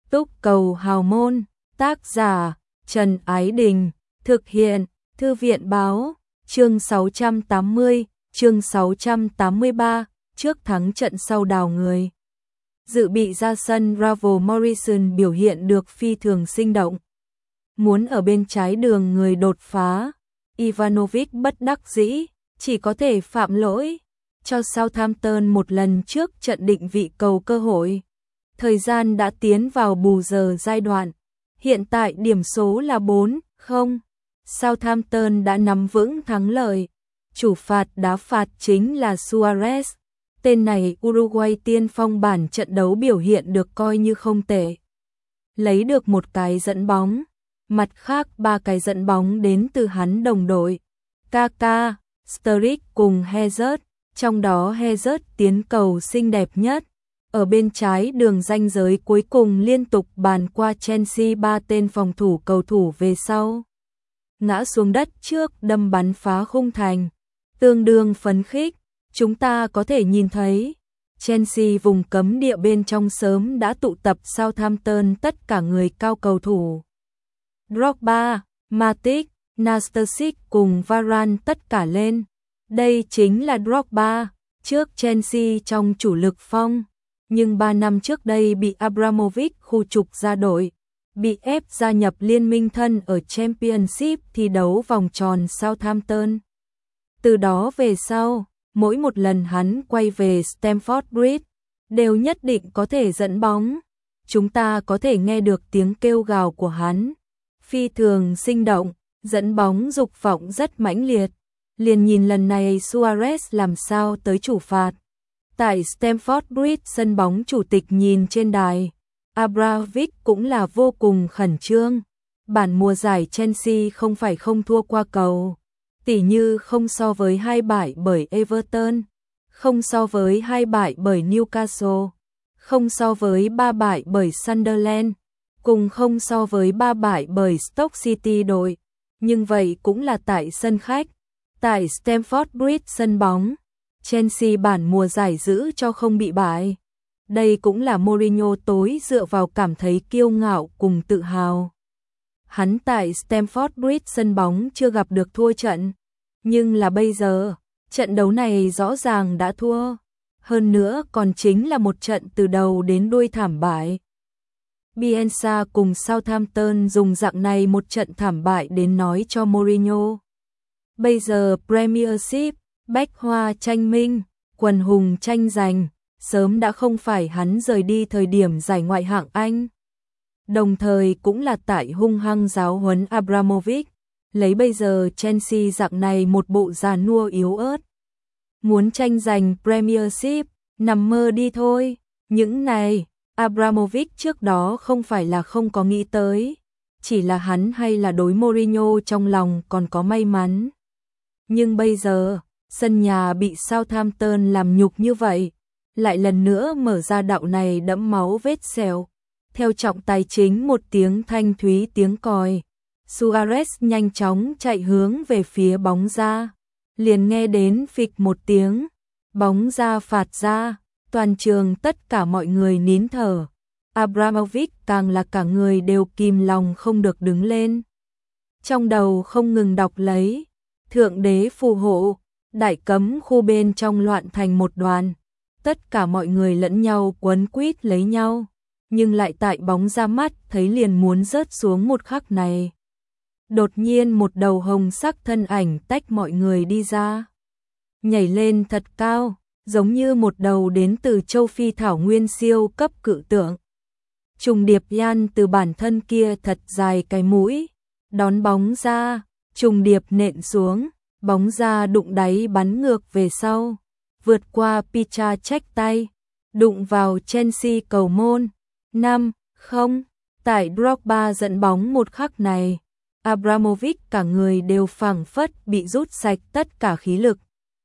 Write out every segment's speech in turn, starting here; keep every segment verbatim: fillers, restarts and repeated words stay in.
Túc cầu hào môn, tác giả Trần Ái Đình, thực hiện Thư viện Báo, chương sáu trăm tám mươi, chương sáu trăm tám mươi ba, trước thắng trận sau đào người. Dự bị ra sân Ravel Morrison biểu hiện được phi thường sinh động. Muốn ở bên trái đường người đột phá, Ivanovic bất đắc dĩ, chỉ có thể phạm lỗi, cho Southampton một lần trước trận định vị cầu cơ hội. Thời gian đã tiến vào bù giờ giai đoạn, hiện tại điểm số là bốn không. Southampton đã nắm vững thắng lợi. Chủ phạt đá phạt chính là Suarez. Tên này Uruguay tiên phong bản trận đấu biểu hiện được coi như không tệ. Lấy được một cái dẫn bóng, mặt khác ba cái dẫn bóng đến từ hắn đồng đội. Kaká, Sturridge cùng Hazard, trong đó Hazard tiến cầu xinh đẹp nhất. Ở bên trái đường ranh giới cuối cùng liên tục bàn qua Chelsea ba tên phòng thủ cầu thủ về sau. Ngã xuống đất trước đâm bắn phá khung thành. Tương đương phấn khích, chúng ta có thể nhìn thấy. Chelsea vùng cấm địa bên trong sớm đã tụ tập Southampton tất cả người cao cầu thủ. Drogba, Matic, Nastasic cùng Varane tất cả lên. Đây chính là Drogba, trước Chelsea trong chủ lực phong. Nhưng ba năm trước đây bị Abramovich khu trục ra đội, bị ép gia nhập liên minh thân ở Championship thi đấu vòng tròn Southampton. Từ đó về sau, mỗi một lần hắn quay về Stamford Bridge, đều nhất định có thể dẫn bóng. Chúng ta có thể nghe được tiếng kêu gào của hắn. Phi thường sinh động, dẫn bóng dục vọng rất mãnh liệt. Liền nhìn lần này Suarez làm sao tới chủ phạt. Tại Stamford Bridge sân bóng chủ tịch nhìn trên đài, Abramovich cũng là vô cùng khẩn trương. Bản mùa giải Chelsea không phải không thua qua cầu, tỉ như không so với hai bại bởi Everton, không so với hai bại bởi Newcastle, không so với ba bại bởi Sunderland, cùng không so với ba bại bởi Stoke City đội. Nhưng vậy cũng là tại sân khách, tại Stamford Bridge sân bóng. Chelsea bản mùa giải giữ cho không bị bại. Đây cũng là Mourinho tối dựa vào cảm thấy kiêu ngạo cùng tự hào. Hắn tại Stamford Bridge sân bóng chưa gặp được thua trận. Nhưng là bây giờ, trận đấu này rõ ràng đã thua. Hơn nữa còn chính là một trận từ đầu đến đuôi thảm bại. Bielsa cùng Southampton dùng dạng này một trận thảm bại đến nói cho Mourinho. Bây giờ Premiership, bách hoa tranh minh, quần hùng tranh giành, sớm đã không phải hắn rời đi thời điểm giải ngoại hạng Anh. Đồng thời cũng là tại hung hăng giáo huấn Abramovich, lấy bây giờ Chelsea dạng này một bộ già nua yếu ớt. Muốn tranh giành Premiership, nằm mơ đi thôi. Những này, Abramovich trước đó không phải là không có nghĩ tới, chỉ là hắn hay là đối Mourinho trong lòng còn có may mắn. Nhưng bây giờ, sân nhà bị Southampton làm nhục như vậy, lại lần nữa mở ra đạo này đẫm máu vết sẹo. Theo trọng tài chính một tiếng thanh thúy tiếng còi, Suarez nhanh chóng chạy hướng về phía bóng ra, liền nghe đến phịch một tiếng, bóng ra phạt ra, toàn trường tất cả mọi người nín thở. Abramovich càng là cả người đều kìm lòng không được đứng lên. Trong đầu không ngừng đọc lấy, thượng đế phù hộ. Đại cấm khu bên trong loạn thành một đoàn, tất cả mọi người lẫn nhau quấn quýt lấy nhau, nhưng lại tại bóng ra mắt thấy liền muốn rớt xuống một khắc này. Đột nhiên một đầu hồng sắc thân ảnh tách mọi người đi ra, nhảy lên thật cao, giống như một đầu đến từ châu Phi thảo nguyên siêu cấp cự tượng. Trùng điệp Yan từ bản thân kia thật dài cái mũi, đón bóng ra, trùng điệp nện xuống. Bóng ra đụng đáy bắn ngược về sau, vượt qua Picha trách tay, đụng vào Chelsea cầu môn. năm không, tại Drogba dẫn bóng một khắc này, Abramovich cả người đều phảng phất bị rút sạch tất cả khí lực.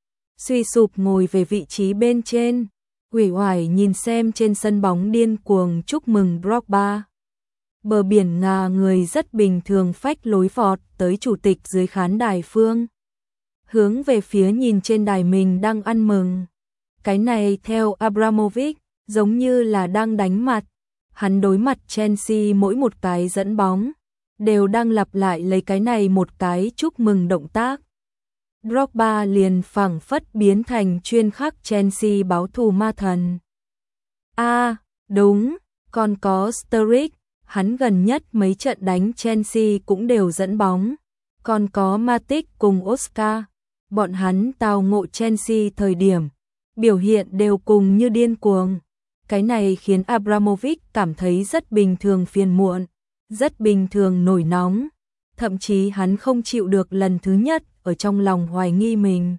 Suy sụp ngồi về vị trí bên trên, uể oải nhìn xem trên sân bóng điên cuồng chúc mừng Drogba. Bờ biển ngà người rất bình thường phách lối vọt tới chủ tịch dưới khán đài phương. Hướng về phía nhìn trên đài mình đang ăn mừng. Cái này theo Abramovich, giống như là đang đánh mặt. hắn đối mặt Chelsea mỗi một cái dẫn bóng, đều đang lặp lại lấy cái này một cái chúc mừng động tác. Drogba liền phảng phất biến thành chuyên khắc Chelsea báo thù ma thần. A, à, đúng, còn có Sturridge, hắn gần nhất mấy trận đánh Chelsea cũng đều dẫn bóng. Còn có Matic cùng Oscar, bọn hắn tao ngộ Chelsea thời điểm, biểu hiện đều cùng như điên cuồng. Cái này khiến Abramovich cảm thấy rất bình thường phiền muộn, rất bình thường nổi nóng. Thậm chí hắn không chịu được lần thứ nhất ở trong lòng hoài nghi mình.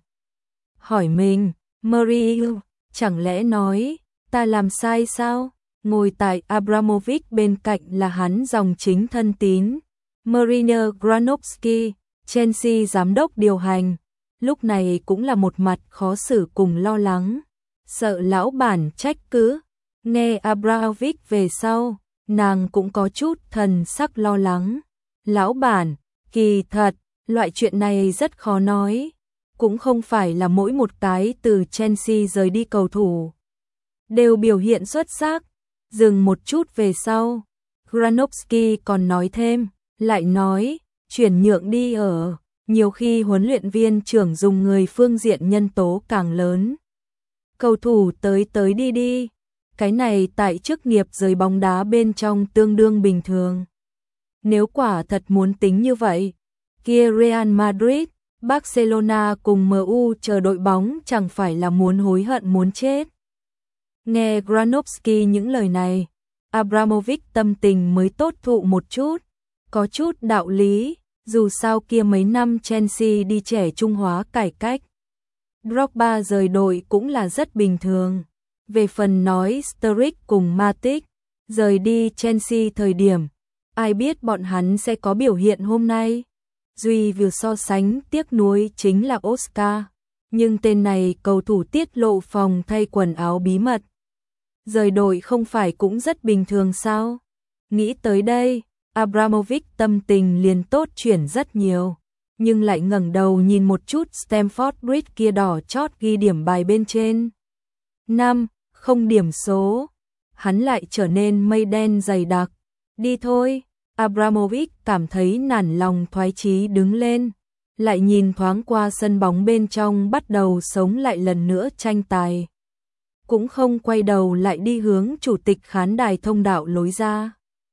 Hỏi mình, Mourinho, chẳng lẽ nói, ta làm sai sao? Ngồi tại Abramovich bên cạnh là hắn dòng chính thân tín. Mourinho Granovsky, Chelsea giám đốc điều hành, lúc này cũng là một mặt khó xử cùng lo lắng. Sợ lão bản trách cứ, nghe Abramovich về sau, nàng cũng có chút thần sắc lo lắng. Lão bản, kỳ thật, loại chuyện này rất khó nói. Cũng không phải là mỗi một cái từ Chelsea rời đi cầu thủ đều biểu hiện xuất sắc. Dừng một chút về sau, Granovsky còn nói thêm, lại nói, chuyển nhượng đi ở, nhiều khi huấn luyện viên trưởng dùng người phương diện nhân tố càng lớn. Cầu thủ tới tới đi đi, cái này tại chức nghiệp giới bóng đá bên trong tương đương bình thường. Nếu quả thật muốn tính như vậy, kia Real Madrid, Barcelona cùng em u chờ đội bóng chẳng phải là muốn hối hận muốn chết. Nghe Granovsky những lời này, Abramovich tâm tình mới tốt thụ một chút, có chút đạo lý, dù sao kia mấy năm Chelsea đi trẻ trung hóa cải cách. Drogba rời đội cũng là rất bình thường. Về phần nói Sturridge cùng Matic rời đi Chelsea thời điểm, ai biết bọn hắn sẽ có biểu hiện hôm nay. Duy vừa so sánh tiếc nuối chính là Oscar, nhưng tên này cầu thủ tiết lộ phòng thay quần áo bí mật. Rời đội không phải cũng rất bình thường sao? Nghĩ tới đây, Abramovich tâm tình liền tốt chuyển rất nhiều, nhưng lại ngẩng đầu nhìn một chút Stamford Bridge kia đỏ chót ghi điểm bài bên trên. Năm, không điểm số. Hắn lại trở nên mây đen dày đặc. Đi thôi. Abramovich cảm thấy nản lòng thoái chí đứng lên, lại nhìn thoáng qua sân bóng bên trong bắt đầu sống lại lần nữa tranh tài. Cũng không quay đầu lại đi hướng chủ tịch khán đài thông đạo lối ra.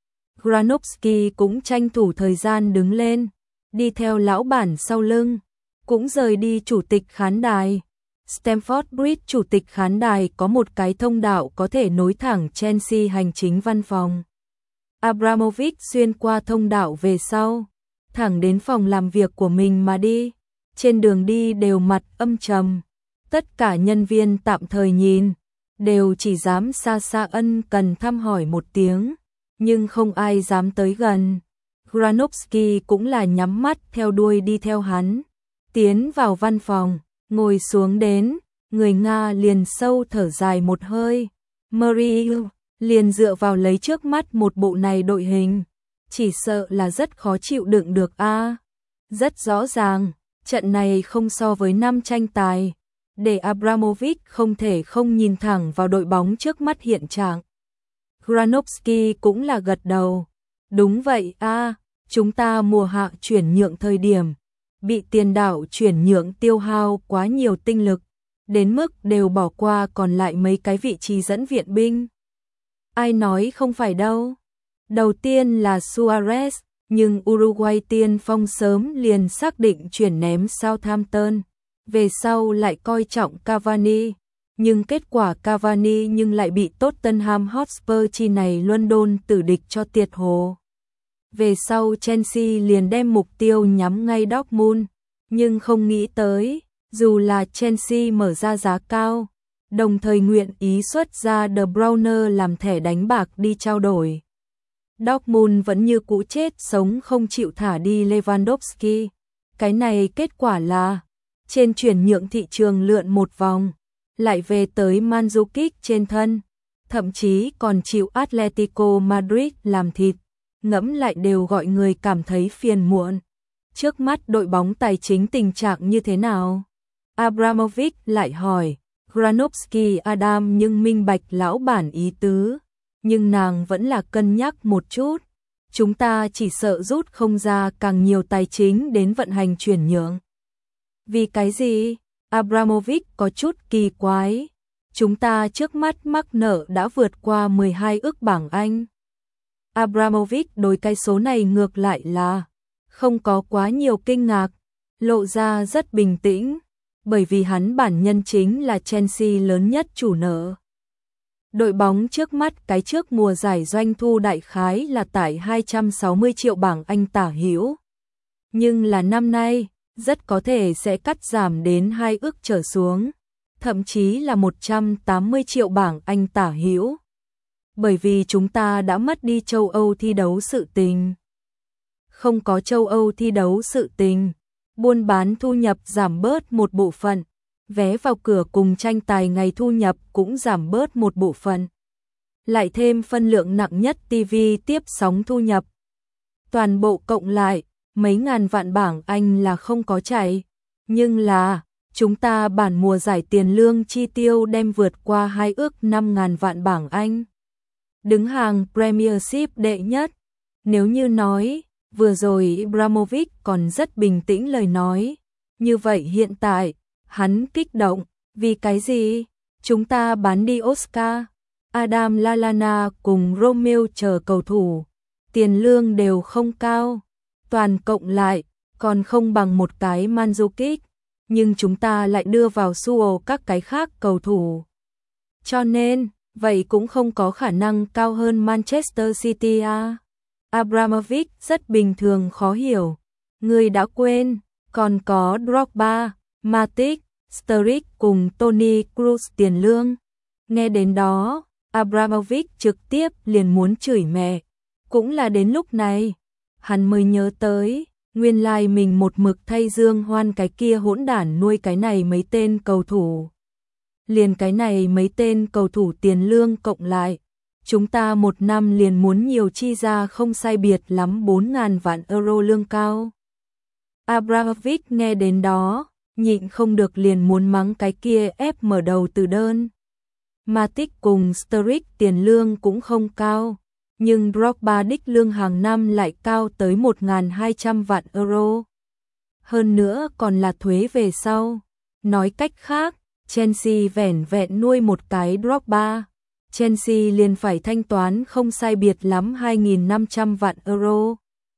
Granovsky cũng tranh thủ thời gian đứng lên, đi theo lão bản sau lưng, cũng rời đi chủ tịch khán đài. Stamford Bridge chủ tịch khán đài có một cái thông đạo có thể nối thẳng Chelsea hành chính văn phòng. Abramovich xuyên qua thông đạo về sau, thẳng đến phòng làm việc của mình mà đi. Trên đường đi đều mặt âm trầm, tất cả nhân viên tạm thời nhìn, đều chỉ dám xa xa ân cần thăm hỏi một tiếng, nhưng không ai dám tới gần. Granovsky cũng là nhắm mắt theo đuôi đi theo hắn, tiến vào văn phòng, ngồi xuống đến, người Nga liền sâu thở dài một hơi. Mourinho liền dựa vào lấy trước mắt một bộ này đội hình, chỉ sợ là rất khó chịu đựng được a. À, rất rõ ràng, trận này không so với năm tranh tài, để Abramovich không thể không nhìn thẳng vào đội bóng trước mắt hiện trạng. Granovsky cũng là gật đầu. Đúng vậy a, à, chúng ta mùa hạ chuyển nhượng thời điểm, bị tiền đạo chuyển nhượng tiêu hao quá nhiều tinh lực, đến mức đều bỏ qua còn lại mấy cái vị trí dẫn viện binh. Ai nói không phải đâu. Đầu tiên là Suarez, nhưng Uruguay tiên phong sớm liền xác định chuyển ném Southampton. Về sau lại coi trọng Cavani, nhưng kết quả Cavani nhưng lại bị Tottenham Hotspur chi này London tử địch cho tiệt hồ. Về sau Chelsea liền đem mục tiêu nhắm ngay Dortmund, nhưng không nghĩ tới, dù là Chelsea mở ra giá cao, đồng thời nguyện ý xuất ra De Bruyne làm thẻ đánh bạc đi trao đổi, Dortmund vẫn như cũ chết sống không chịu thả đi Lewandowski. Cái này kết quả là, trên chuyển nhượng thị trường lượn một vòng, lại về tới Mandzukic trên thân, thậm chí còn chịu Atletico Madrid làm thịt, ngẫm lại đều gọi người cảm thấy phiền muộn. Trước mắt đội bóng tài chính tình trạng như thế nào? Abramovich lại hỏi. Granovsky Adam nhưng minh bạch lão bản ý tứ, nhưng nàng vẫn là cân nhắc một chút. Chúng ta chỉ sợ rút không ra càng nhiều tài chính đến vận hành chuyển nhượng. Vì cái gì? Abramovich có chút kỳ quái. Chúng ta trước mắt mắc nợ đã vượt qua mười hai ức bảng Anh. Abramovich đối cái số này ngược lại là không có quá nhiều kinh ngạc, lộ ra rất bình tĩnh, bởi vì hắn bản nhân chính là Chelsea lớn nhất chủ nợ. Đội bóng trước mắt cái trước mùa giải doanh thu đại khái là tại hai trăm sáu mươi triệu bảng Anh tả hữu. Nhưng là năm nay, rất có thể sẽ cắt giảm đến hai ức trở xuống, thậm chí là một trăm tám mươi triệu bảng Anh tả hữu. Bởi vì chúng ta đã mất đi châu Âu thi đấu sự tình. Không có châu Âu thi đấu sự tình, buôn bán thu nhập giảm bớt một bộ phận, vé vào cửa cùng tranh tài ngày thu nhập cũng giảm bớt một bộ phận. Lại thêm phân lượng nặng nhất ti vi tiếp sóng thu nhập. Toàn bộ cộng lại, mấy ngàn vạn bảng Anh là không có chảy. Nhưng là, chúng ta bản mùa giải tiền lương chi tiêu đem vượt qua hai ước năm ngàn vạn bảng Anh. Đứng hàng Premiership đệ nhất. Nếu như nói, vừa rồi Abramovich còn rất bình tĩnh lời nói. Như vậy hiện tại, hắn kích động. Vì cái gì? Chúng ta bán đi Oscar, Adam Lallana cùng Romeo chờ cầu thủ. Tiền lương đều không cao. Toàn cộng lại, còn không bằng một cái Mandzukic. Nhưng chúng ta lại đưa vào Suo các cái khác cầu thủ. Cho nên, vậy cũng không có khả năng cao hơn Manchester City à. Abramovich rất bình thường khó hiểu. Người đã quên, còn có Drogba, Matic, Sturridge cùng Toni Kroos tiền lương. Nghe đến đó, Abramovich trực tiếp liền muốn chửi mẹ. Cũng là đến lúc này, hắn mới nhớ tới, nguyên lai mình một mực thay Dương Hoan cái kia hỗn đản nuôi cái này mấy tên cầu thủ. Liền cái này mấy tên cầu thủ tiền lương cộng lại, chúng ta một năm liền muốn nhiều chi ra không sai biệt lắm bốn ngàn vạn euro lương cao. Abramovich nghe đến đó, nhịn không được liền muốn mắng cái kia ép mở đầu từ đơn. Matic cùng Sturridge tiền lương cũng không cao, nhưng Drogba đích lương hàng năm lại cao tới một nghìn hai trăm vạn euro. Hơn nữa còn là thuế về sau. Nói cách khác, Chelsea vẻn vẹn nuôi một cái Drogba. Chelsea liền phải thanh toán không sai biệt lắm hai nghìn năm trăm vạn euro.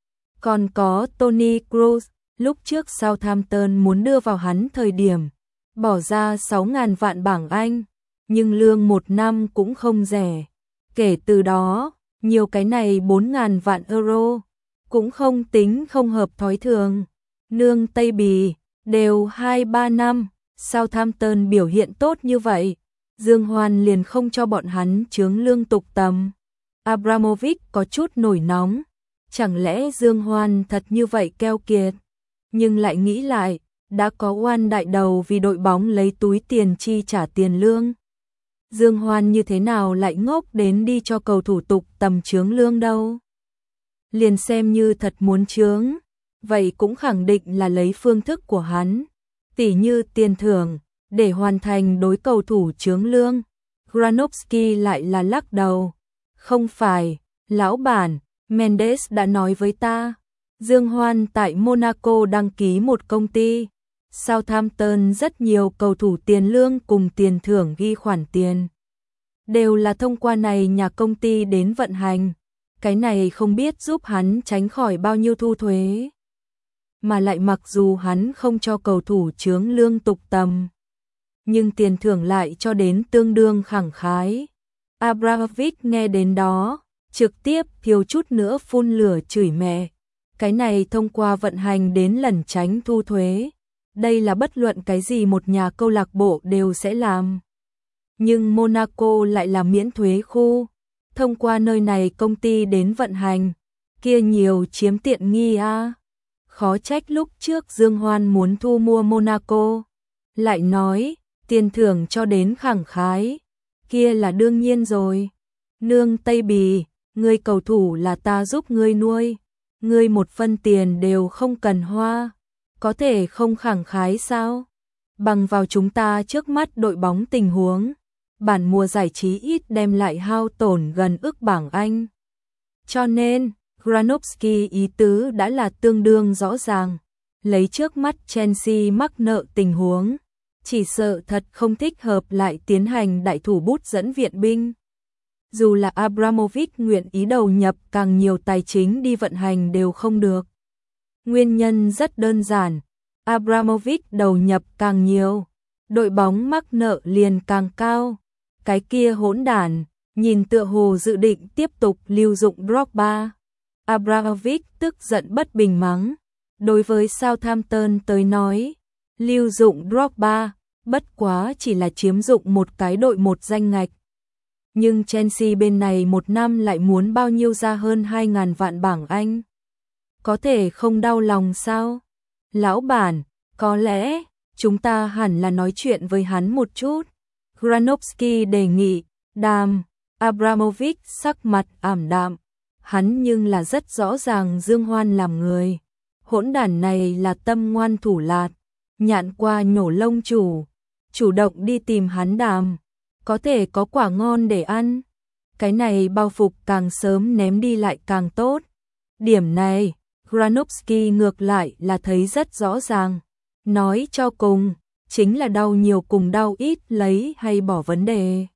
Còn có Toni Kroos, lúc trước Southampton muốn đưa vào hắn thời điểm, bỏ ra sáu nghìn vạn bảng Anh, nhưng lương một năm cũng không rẻ. Kể từ đó, nhiều cái này bốn nghìn vạn euro, cũng không tính không hợp thói thường. Nương Tây Bì, đều hai ba năm, Southampton biểu hiện tốt như vậy. Dương Hoan liền không cho bọn hắn chướng lương tục tầm. Abramovich có chút nổi nóng. Chẳng lẽ Dương Hoan thật như vậy keo kiệt? Nhưng lại nghĩ lại, đã có oan đại đầu vì đội bóng lấy túi tiền chi trả tiền lương. Dương Hoan như thế nào lại ngốc đến đi cho cầu thủ tục tầm chướng lương đâu? Liền xem như thật muốn chướng, vậy cũng khẳng định là lấy phương thức của hắn, tỉ như tiền thưởng, để hoàn thành đối cầu thủ chướng lương. Granovsky lại là lắc đầu. Không phải, lão bản, Mendes đã nói với ta. Dương Hoan tại Monaco đăng ký một công ty. Southampton rất nhiều cầu thủ tiền lương cùng tiền thưởng ghi khoản tiền. Đều là thông qua này nhà công ty đến vận hành. Cái này không biết giúp hắn tránh khỏi bao nhiêu thu thuế. Mà lại mặc dù hắn không cho cầu thủ chướng lương tục tầm, nhưng tiền thưởng lại cho đến tương đương khẳng khái. Abramovich nghe đến đó, trực tiếp thiếu chút nữa phun lửa chửi mẹ. Cái này thông qua vận hành đến lẩn tránh thu thuế. Đây là bất luận cái gì một nhà câu lạc bộ đều sẽ làm. Nhưng Monaco lại là miễn thuế khu. Thông qua nơi này công ty đến vận hành. Kia nhiều chiếm tiện nghi à. Khó trách lúc trước Dương Hoan muốn thu mua Monaco. Lại nói, tiền thưởng cho đến khẳng khái. Kia là đương nhiên rồi. Nương Tây Bì, ngươi cầu thủ là ta giúp ngươi nuôi. Ngươi một phân tiền đều không cần hoa. Có thể không khẳng khái sao? Bằng vào chúng ta trước mắt đội bóng tình huống, bản mùa giải trí ít đem lại hao tổn gần ức bảng Anh. Cho nên, Granovsky ý tứ đã là tương đương rõ ràng, lấy trước mắt Chelsea mắc nợ tình huống, chỉ sợ thật không thích hợp lại tiến hành đại thủ bút dẫn viện binh. Dù là Abramovich nguyện ý đầu nhập càng nhiều tài chính đi vận hành đều không được. Nguyên nhân rất đơn giản, Abramovich đầu nhập càng nhiều, đội bóng mắc nợ liền càng cao. Cái kia hỗn đản, nhìn tựa hồ dự định tiếp tục lưu dụng Drogba. Abramovich tức giận bất bình mắng. Đối với Southampton tới nói, lưu dụng Drogba, bất quá chỉ là chiếm dụng một cái đội một danh ngạch. Nhưng Chelsea bên này một năm lại muốn bao nhiêu ra hơn hai ngàn vạn bảng Anh. Có thể không đau lòng sao? Lão bản, có lẽ, chúng ta hẳn là nói chuyện với hắn một chút. Granovsky đề nghị, đàm, Abramovich sắc mặt ảm đạm. Hắn nhưng là rất rõ ràng Dương Hoan làm người. Hỗn đản này là tâm ngoan thủ lạt, nhạn qua nhổ lông chủ, chủ động đi tìm hắn đàm, có thể có quả ngon để ăn. Cái này bao phục càng sớm ném đi lại càng tốt. Điểm này, Granovsky ngược lại là thấy rất rõ ràng. Nói cho cùng, chính là đau nhiều cùng đau ít lấy hay bỏ vấn đề.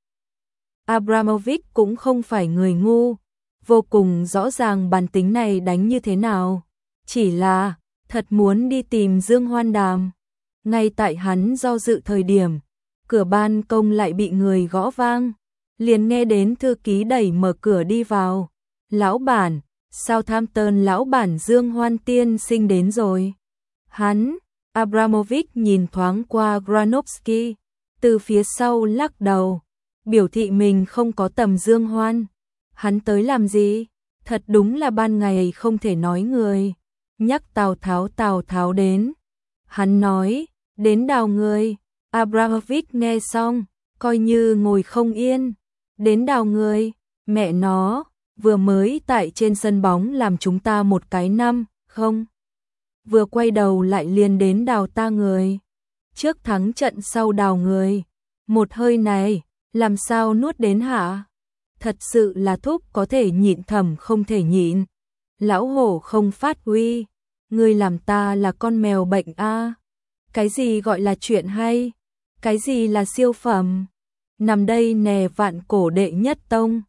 Abramovich cũng không phải người ngu, vô cùng rõ ràng bản tính này đánh như thế nào. Chỉ là, thật muốn đi tìm Dương Hoan đàm. Ngay tại hắn do dự thời điểm, cửa ban công lại bị người gõ vang. Liền nghe đến thư ký đẩy mở cửa đi vào. Lão bản, Southampton lão bản Dương Hoan tiên sinh đến rồi. Hắn, Abramovich nhìn thoáng qua Granovsky, từ phía sau lắc đầu, biểu thị mình không có tầm Dương Hoan. Hắn tới làm gì? Thật đúng là ban ngày không thể nói người. Nhắc Tào Tháo Tào Tháo đến. Hắn nói, đến đào người. Abramovich nghe xong, coi như ngồi không yên. Đến đào người, mẹ nó, vừa mới tại trên sân bóng làm chúng ta một cái năm, không? Vừa quay đầu lại liền đến đào ta người. Trước thắng trận sau đào người. Một hơi này, làm sao nuốt đến hả? Thật sự là thúc có thể nhịn thầm không thể nhịn. Lão hổ không phát huy. Ngươi làm ta là con mèo bệnh a. Cái gì gọi là chuyện hay? Cái gì là siêu phẩm? Nằm đây nè vạn cổ đệ nhất tông.